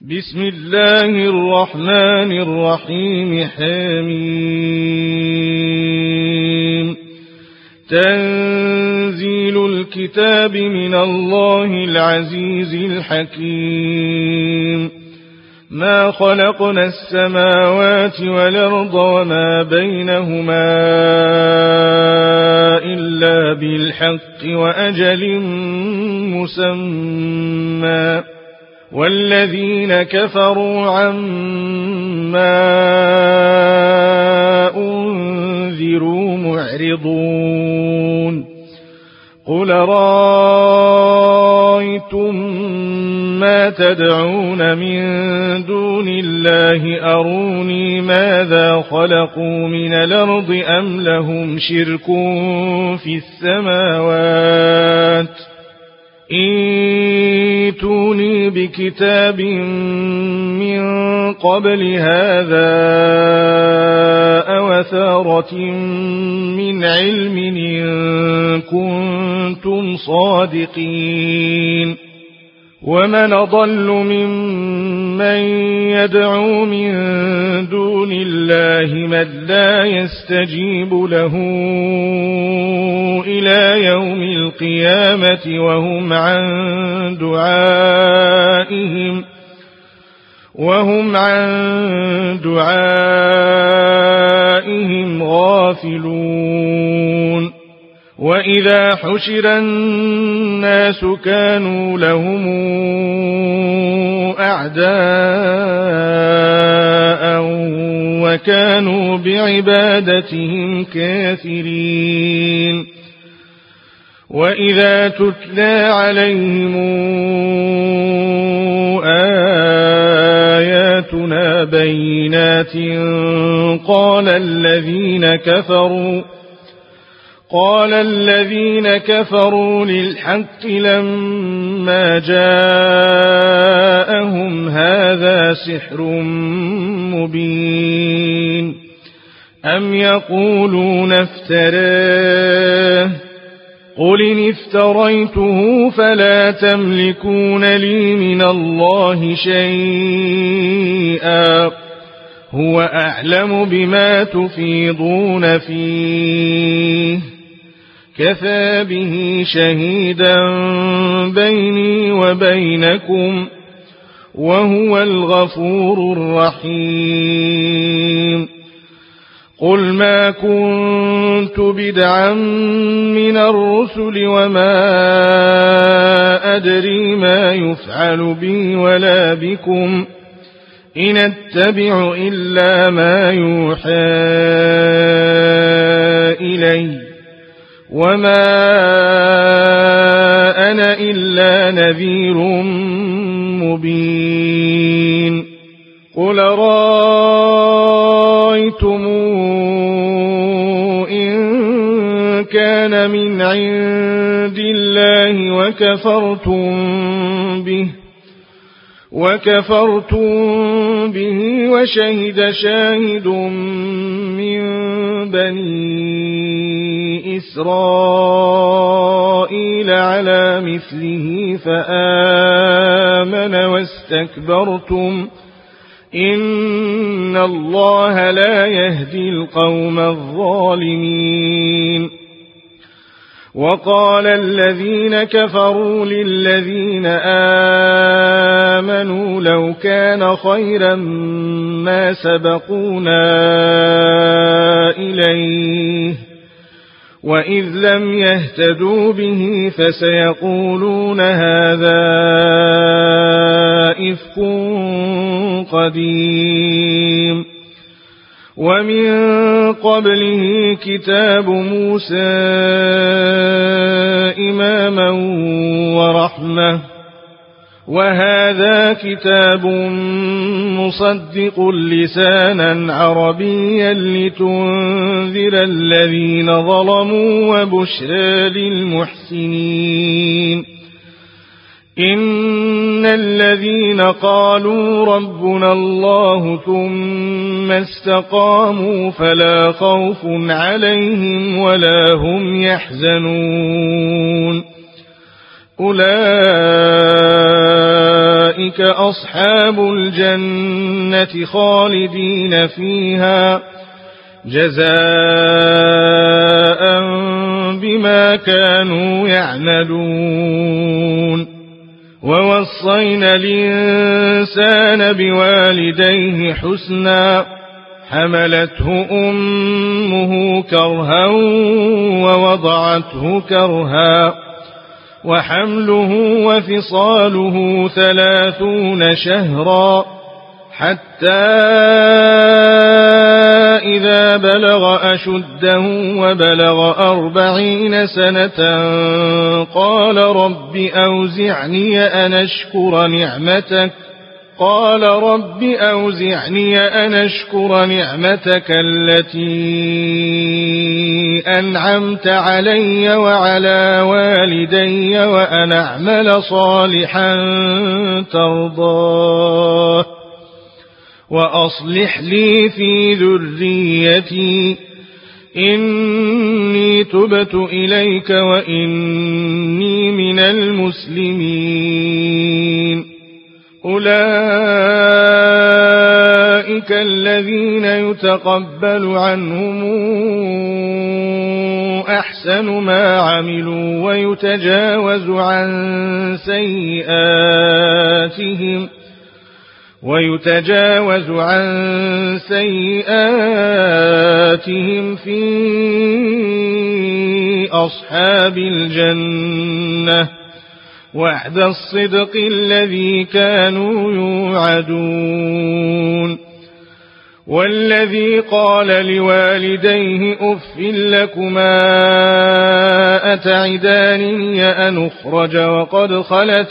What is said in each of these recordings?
بسم الله الرحمن الرحيم. حميم. تنزيل الكتاب من الله العزيز الحكيم. ما خلقنا السماوات والأرض وما بينهما إلا بالحق وأجل مسمى، والذين كفروا عما أنذروا معرضون. قل رأيتم ما تدعون من دون الله أروني ماذا خلقوا من الأرض أم لهم شرك في السماوات، ائتوني بكتاب من قبل هذا أو أثارة من علم إن كنتم صادقين. ومن أضل ممن يدعو من دون الله من لا يستجيب له إلى يوم القيامة وهم عن دعائهم غافلون. وإذا حشر الناس كانوا لهم أعداء وكانوا بعبادتهم كافرين. وإذا تتلى عليهم آياتنا بينات قال الذين كفروا للحق لما جاءهم هذا سحر مبين. أم يقولون افتراه، قل إن افتريته فلا تملكون لي من الله شيئا، هو أعلم بما تفيضون فيه، كفى به شهيدا بيني وبينكم، وهو الغفور الرحيم. قل ما كنت بدعا من الرسل وما أدري ما يفعل بي ولا بكم، إن أتبع إلا ما يوحى إلي، وما أنا إلا نذير مبين. قل رأيتم إن كان من عند الله وكفرتم به وشهد شاهد من بني إسرائيل على مثله فآمن واستكبرتم، إن الله لا يهدي القوم الظالمين. وقال الذين كفروا للذين آمنوا لو كان خيرا ما سبقونا إليه، وإذ لم يهتدوا به فسيقولون هذا إفك قديم. ومن قبله كتاب موسى إماما ورحمة، وهذا كتاب مصدق لسانا عربيا لتنذر الذين ظلموا وبشرى للمحسنين. إن الذين قالوا ربنا الله ثم استقاموا فلا خوف عليهم ولا هم يحزنون. أولئك أولئك أصحاب الجنة خالدين فيها جزاء بما كانوا يعملون ووصينا الإنسان بوالديه حسنا حملته أمه كرها ووضعته كرها وحمله وفصاله 30 شهرا حتى إذا بلغ أشده وبلغ 40 سنة قال رب أوزعني أن أشكر نعمتك التي أنعمت علي وعلى والدي وأن أعمل صالحا ترضاه وأصلح لي في ذريتي إني تبت إليك وإني من المسلمين أولئك الذين يتقبل عنهم أحسن ما عملوا ويتجاوز عن سيئاتهم في أصحاب الجنة وعد الصدق الذي كانوا يوعدون والذي قال لوالديه أف لكما أتعدانني أن أخرج وقد خلت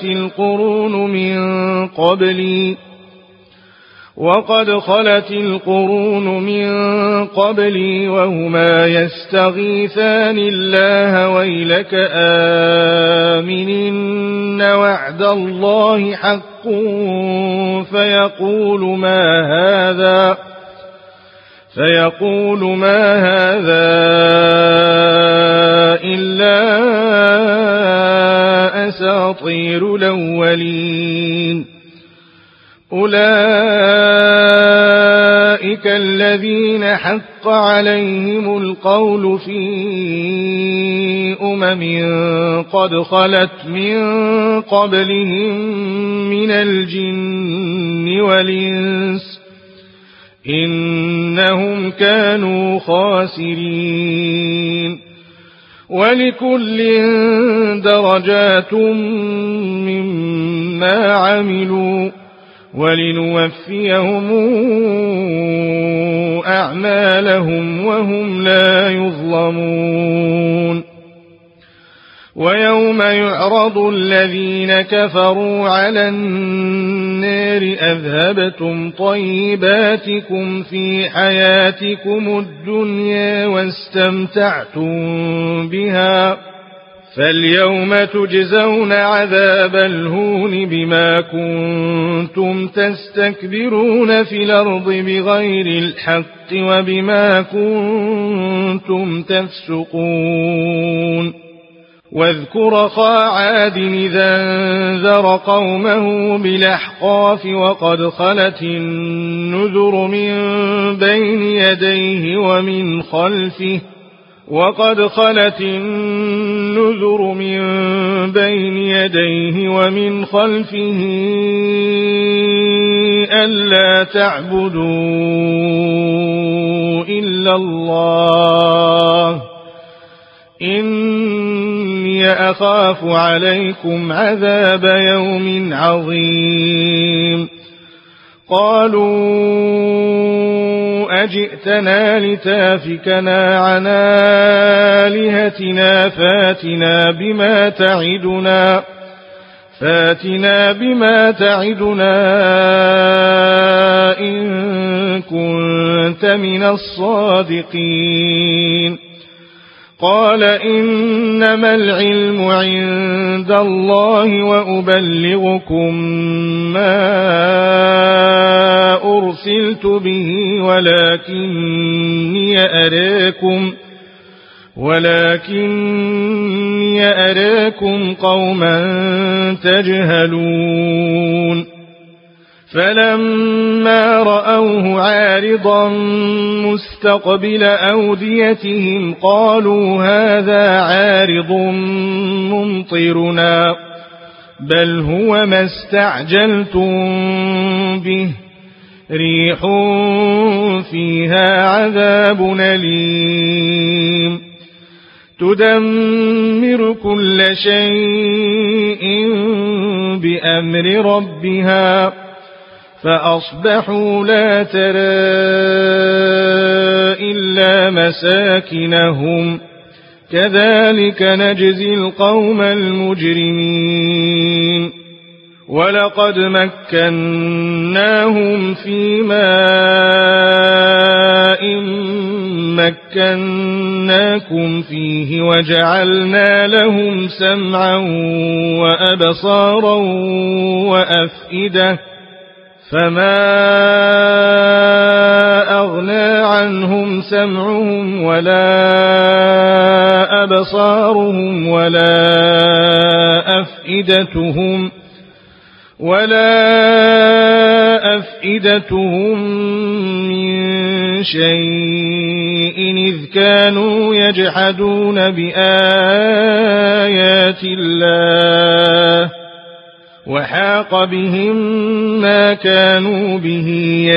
القرون من قبلي وهما يستغيثان الله ويلك آمن وعد الله حق فيقول ما هذا إلا أساطير الأولين أولئك الذين حق عليهم القول في قد خلت من قبلهم من الجن والإنس إنهم كانوا خاسرين ولكل درجات مما عملوا ولنوفيهم أعمالهم وهم لا يظلمون ويوم يعرض الذين كفروا على النار أذهبتم طيباتكم في حياتكم الدنيا واستمتعتم بها فاليوم تجزون عذاب الهون بما كنتم تستكبرون في الأرض بغير الحق وبما كنتم تفسقون واذكر أخا عاد إذا أنذر قومه بالأحقاف وقد خلت النذر من بين يديه ومن خلفه ألا تعبدوا إلا الله إني أخاف عليكم عذاب يوم عظيم قالوا أجئتنا لتافكنا عن آلهتنا فاتنا بما تعدنا إن كنت من الصادقين قال إنما العلم عند الله وأبلغكم ما أرسلت به ولكني أراكم قوما تجهلون فلما رأوه عارضا مستقبل أوديتهم قالوا هذا عارض ممطرنا بل هو ما استعجلتم به ريح فيها عذاب أليم تدمر كل شيء بأمر ربها فأصبحوا لا ترى إلا مساكنهم كذلك نجزي القوم المجرمين ولقد مكناهم في ماء مكناكم فيه وجعلنا لهم سمعا وأبصارا وأفئدة فما أغنى عنهم سمعهم ولا أبصارهم ولا أفئدتهم من شيء إذ كانوا يجحدون بآيات الله وحاق بهم ما كانوا به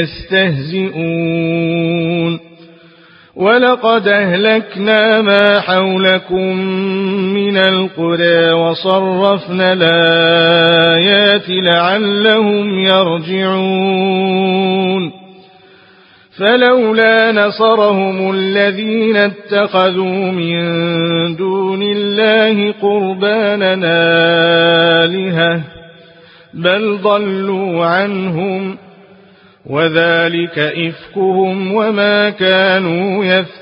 يستهزئون ولقد أهلكنا ما حولكم من القرى وصرفنا الآيات لعلهم يرجعون فلولا نصرهم الذين اتخذوا من دون الله قربانا آلهة بل ضلوا عنهم وذلك إفكهم وما كانوا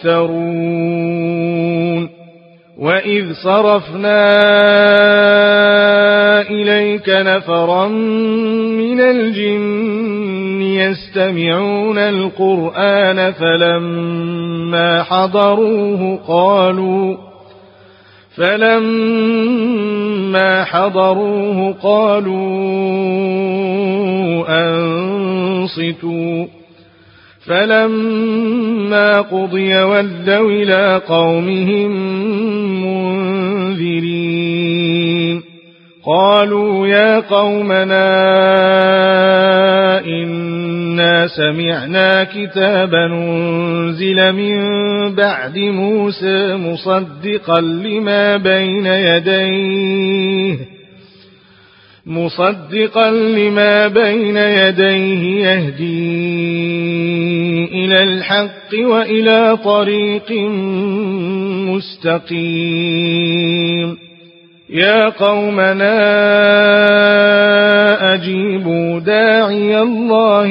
يفترون وإذ صرفنا إليك نفرا من الجن يستمعون القرآن فلما حضروه قالوا أنصتوا فلما قضي ولوا إلى قومهم منذرين قالوا يا قومنا إنا سمعنا كتابا أنزل من بعد موسى مصدقا لما بين يديه يهدي إلى الحق وإلى طريق مستقيم يا قومنا أجيبوا داعي الله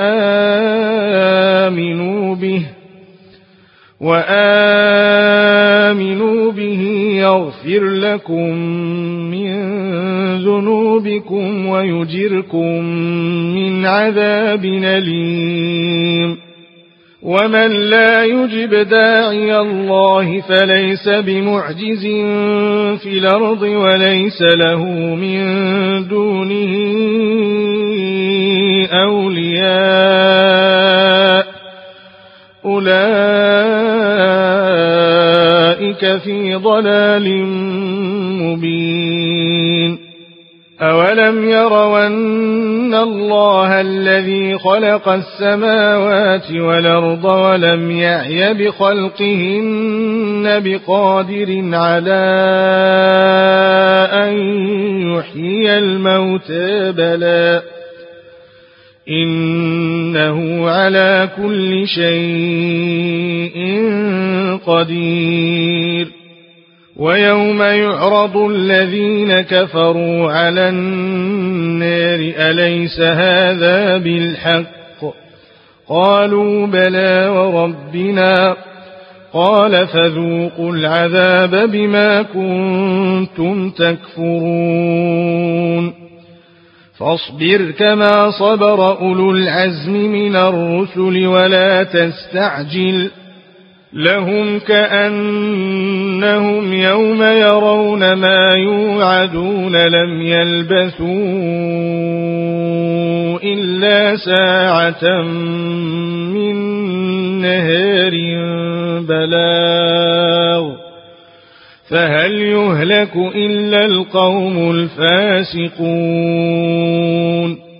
وآمنوا به يغفر لكم من ذنوبكم ويجركم من عذاب أليم ومن لا يجب داعي الله فليس بمعجز في الأرض وليس له من دونه أولياء أولئك في ضلال مبين أولم يروا أن الله الذي خلق السماوات والأرض ولم يعي بخلقهن بقادر على أن يحيي الموتى بلى إنه على كل شيء قدير ويوم يعرض الذين كفروا على النار أليس هذا بالحق قالوا بلى وربنا قال فذوقوا العذاب بما كنتم تكفرون فاصبر كما صبر أولو العزم من الرسل لهم كأنهم يوم يرون ما يوعدون لم يلبثوا إلا ساعة من نهار بلاغ فهل يهلك إلا القوم الفاسقون